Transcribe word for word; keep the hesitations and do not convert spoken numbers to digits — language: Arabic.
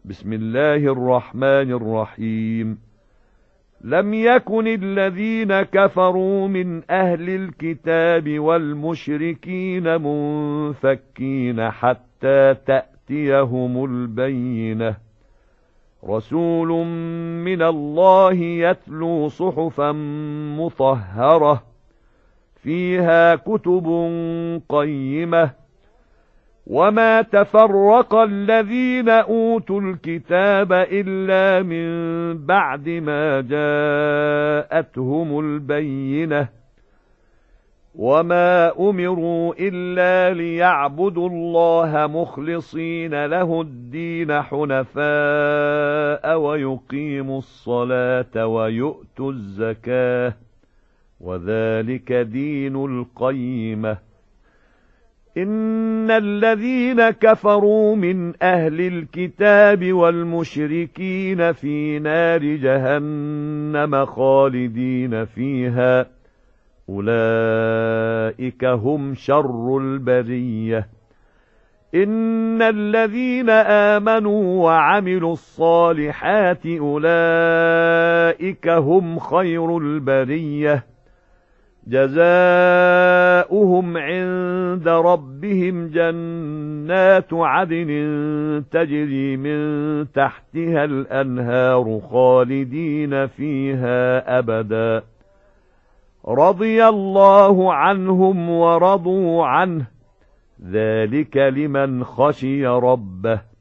بسم الله الرحمن الرحيم لم يكن الذين كفروا من أهل الكتاب والمشركين منفكين حتى تأتيهم البينة رسول من الله يتلو صحفا مطهرة فيها كتب قيمة وما تفرق الذين أوتوا الكتاب إلا من بعد ما جاءتهم البينة وما أمروا إلا ليعبدوا الله مخلصين له الدين حنفاء ويقيموا الصلاة ويؤتوا الزكاة وذلك دين القيمة إن الذين كفروا من أهل الكتاب والمشركين في نار جهنم خالدين فيها أولئك هم شر البرية إن الذين آمنوا وعملوا الصالحات أولئك هم خير البرية جزاؤهم عند ربهم جنات عدن تجري من تحتها الأنهار خالدين فيها أبدا رضي الله عنهم ورضوا عنه ذلك لمن خشي ربه